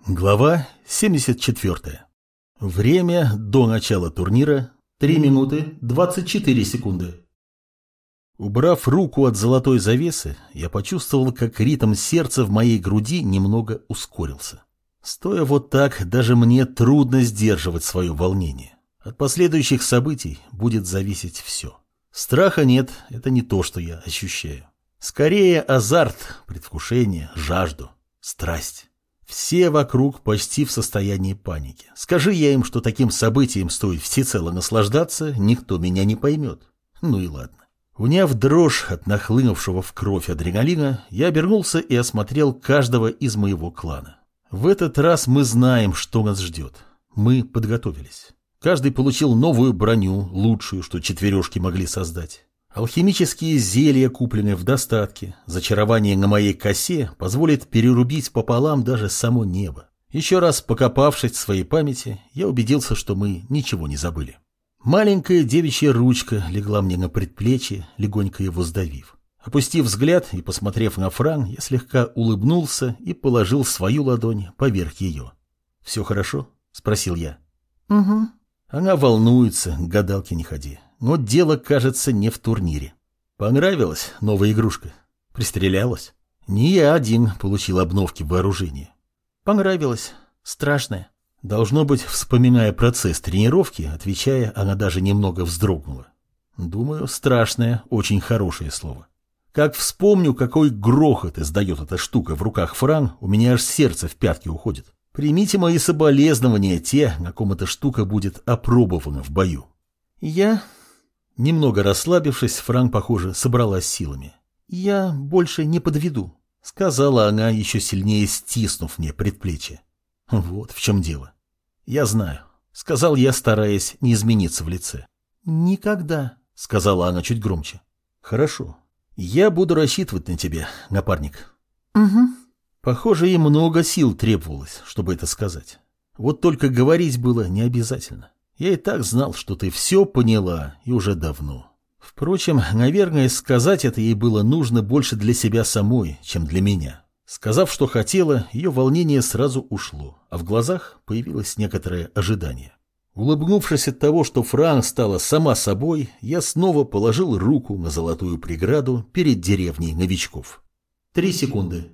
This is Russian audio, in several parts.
Глава 74. Время до начала турнира 3 минуты 24 секунды. Убрав руку от золотой завесы, я почувствовал, как ритм сердца в моей груди немного ускорился. Стоя вот так, даже мне трудно сдерживать свое волнение. От последующих событий будет зависеть все. Страха нет, это не то, что я ощущаю. Скорее азарт, предвкушение, жажду, страсть. Все вокруг почти в состоянии паники. Скажи я им, что таким событием стоит всецело наслаждаться, никто меня не поймет. Ну и ладно. Уняв дрожь от нахлынувшего в кровь адреналина, я обернулся и осмотрел каждого из моего клана. В этот раз мы знаем, что нас ждет. Мы подготовились. Каждый получил новую броню, лучшую, что четвережки могли создать. Алхимические зелья, купленные в достатке, зачарование на моей косе позволит перерубить пополам даже само небо. Еще раз покопавшись в своей памяти, я убедился, что мы ничего не забыли. Маленькая девичья ручка легла мне на предплечье, легонько его сдавив. Опустив взгляд и посмотрев на Фран, я слегка улыбнулся и положил свою ладонь поверх ее. «Все хорошо?» — спросил я. «Угу». Она волнуется, к гадалке не ходи. Но дело, кажется, не в турнире. Понравилась новая игрушка? Пристрелялась? Не я один получил обновки вооружения. Понравилось. Страшное. Должно быть, вспоминая процесс тренировки, отвечая, она даже немного вздрогнула. Думаю, страшное, очень хорошее слово. Как вспомню, какой грохот издает эта штука в руках Фран, у меня аж сердце в пятки уходит. Примите мои соболезнования, те, на ком эта штука будет опробована в бою. Я... Немного расслабившись, Фран, похоже, собралась силами. «Я больше не подведу», — сказала она, еще сильнее стиснув мне предплечье. Вот в чем дело. «Я знаю», — сказал я, стараясь не измениться в лице. «Никогда», — сказала она чуть громче. «Хорошо. Я буду рассчитывать на тебя, напарник». «Угу». Похоже, ей много сил требовалось, чтобы это сказать. Вот только говорить было не обязательно. Я и так знал, что ты все поняла, и уже давно. Впрочем, наверное, сказать это ей было нужно больше для себя самой, чем для меня. Сказав, что хотела, ее волнение сразу ушло, а в глазах появилось некоторое ожидание. Улыбнувшись от того, что Фран стала сама собой, я снова положил руку на золотую преграду перед деревней новичков. 3 секунды.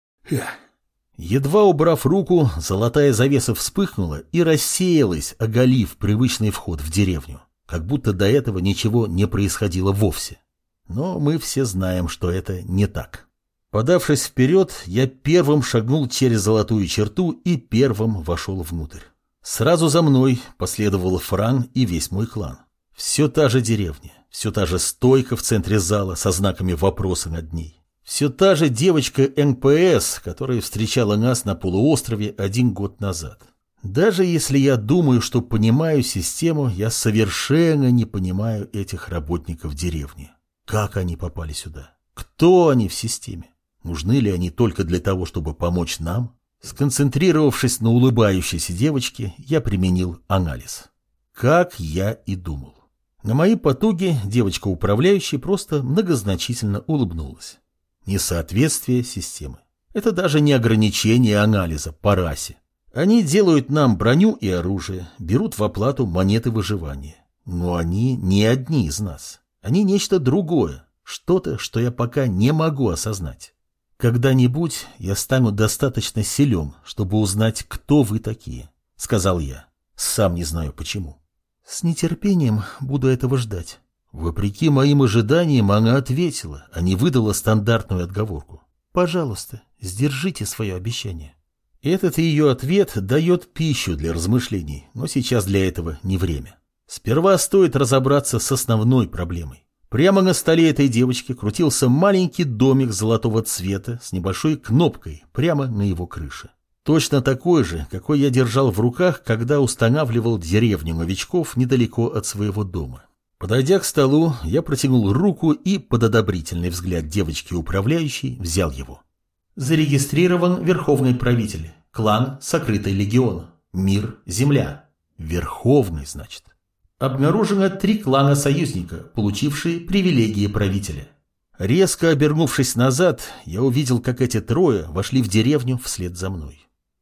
Едва убрав руку, золотая завеса вспыхнула и рассеялась, оголив привычный вход в деревню, как будто до этого ничего не происходило вовсе. Но мы все знаем, что это не так. Подавшись вперед, я первым шагнул через золотую черту и первым вошел внутрь. Сразу за мной последовал Фран и весь мой клан. Все та же деревня, все та же стойка в центре зала со знаками вопроса над ней. Все та же девочка НПС, которая встречала нас на полуострове 1 год назад. Даже если я думаю, что понимаю систему, я совершенно не понимаю этих работников деревни. Как они попали сюда? Кто они в системе? Нужны ли они только для того, чтобы помочь нам? Сконцентрировавшись на улыбающейся девочке, я применил анализ. Как я и думал. На мои потуги девочка-управляющая просто многозначительно улыбнулась. Несоответствие системы. Это даже не ограничение анализа по расе. Они делают нам броню и оружие, берут в оплату монеты выживания. Но они не одни из нас. Они нечто другое, что-то, что я пока не могу осознать. Когда-нибудь я стану достаточно силен, чтобы узнать, кто вы такие, сказал я. Сам не знаю почему. С нетерпением буду этого ждать. Вопреки моим ожиданиям, она ответила, а не выдала стандартную отговорку. «Пожалуйста, сдержите свое обещание». Этот ее ответ дает пищу для размышлений, но сейчас для этого не время. Сперва стоит разобраться с основной проблемой. Прямо на столе этой девочки крутился маленький домик золотого цвета с небольшой кнопкой прямо на его крыше. Точно такой же, какой я держал в руках, когда устанавливал деревню новичков недалеко от своего дома. Подойдя к столу, я протянул руку и, под одобрительный взгляд девочки-управляющей, взял его. Зарегистрирован Верховный Правитель. Клан Сокрытый Легион. Мир, Земля. Верховный, значит. Обнаружено 3 клана-союзника, получившие привилегии правителя. Резко обернувшись назад, я увидел, как эти трое вошли в деревню вслед за мной.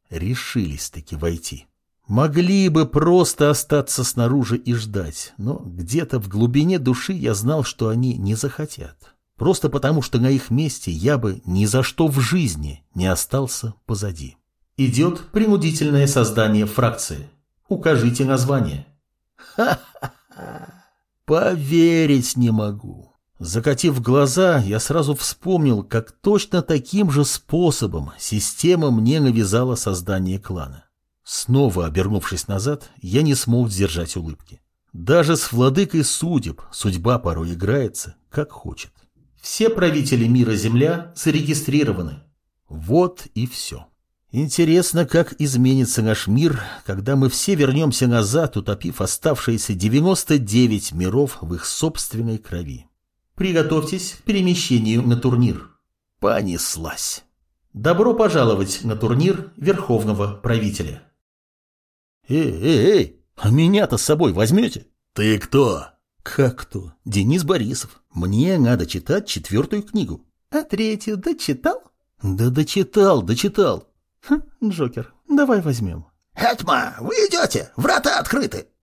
Решились-таки войти. Могли бы просто остаться снаружи и ждать, но где-то в глубине души я знал, что они не захотят. Просто потому, что на их месте я бы ни за что в жизни не остался позади. Идет принудительное создание фракции. Укажите название. Ха-ха-ха! Поверить не могу. Закатив глаза, я сразу вспомнил, как точно таким же способом система мне навязала создание клана. Снова обернувшись назад, я не смог сдержать улыбки. Даже с владыкой судеб судьба порой играется, как хочет. Все правители мира Земля зарегистрированы. Вот и все. Интересно, как изменится наш мир, когда мы все вернемся назад, утопив оставшиеся 99 миров в их собственной крови. Приготовьтесь к перемещению на турнир. Понеслась. Добро пожаловать на турнир Верховного Правителя. Эй, а меня-то с собой возьмете? Ты кто? Как кто? Денис Борисов. Мне надо читать 4-ю книгу. А 3-ю дочитал? Да дочитал. Джокер, давай возьмем. Этьма, вы идете, врата открыты.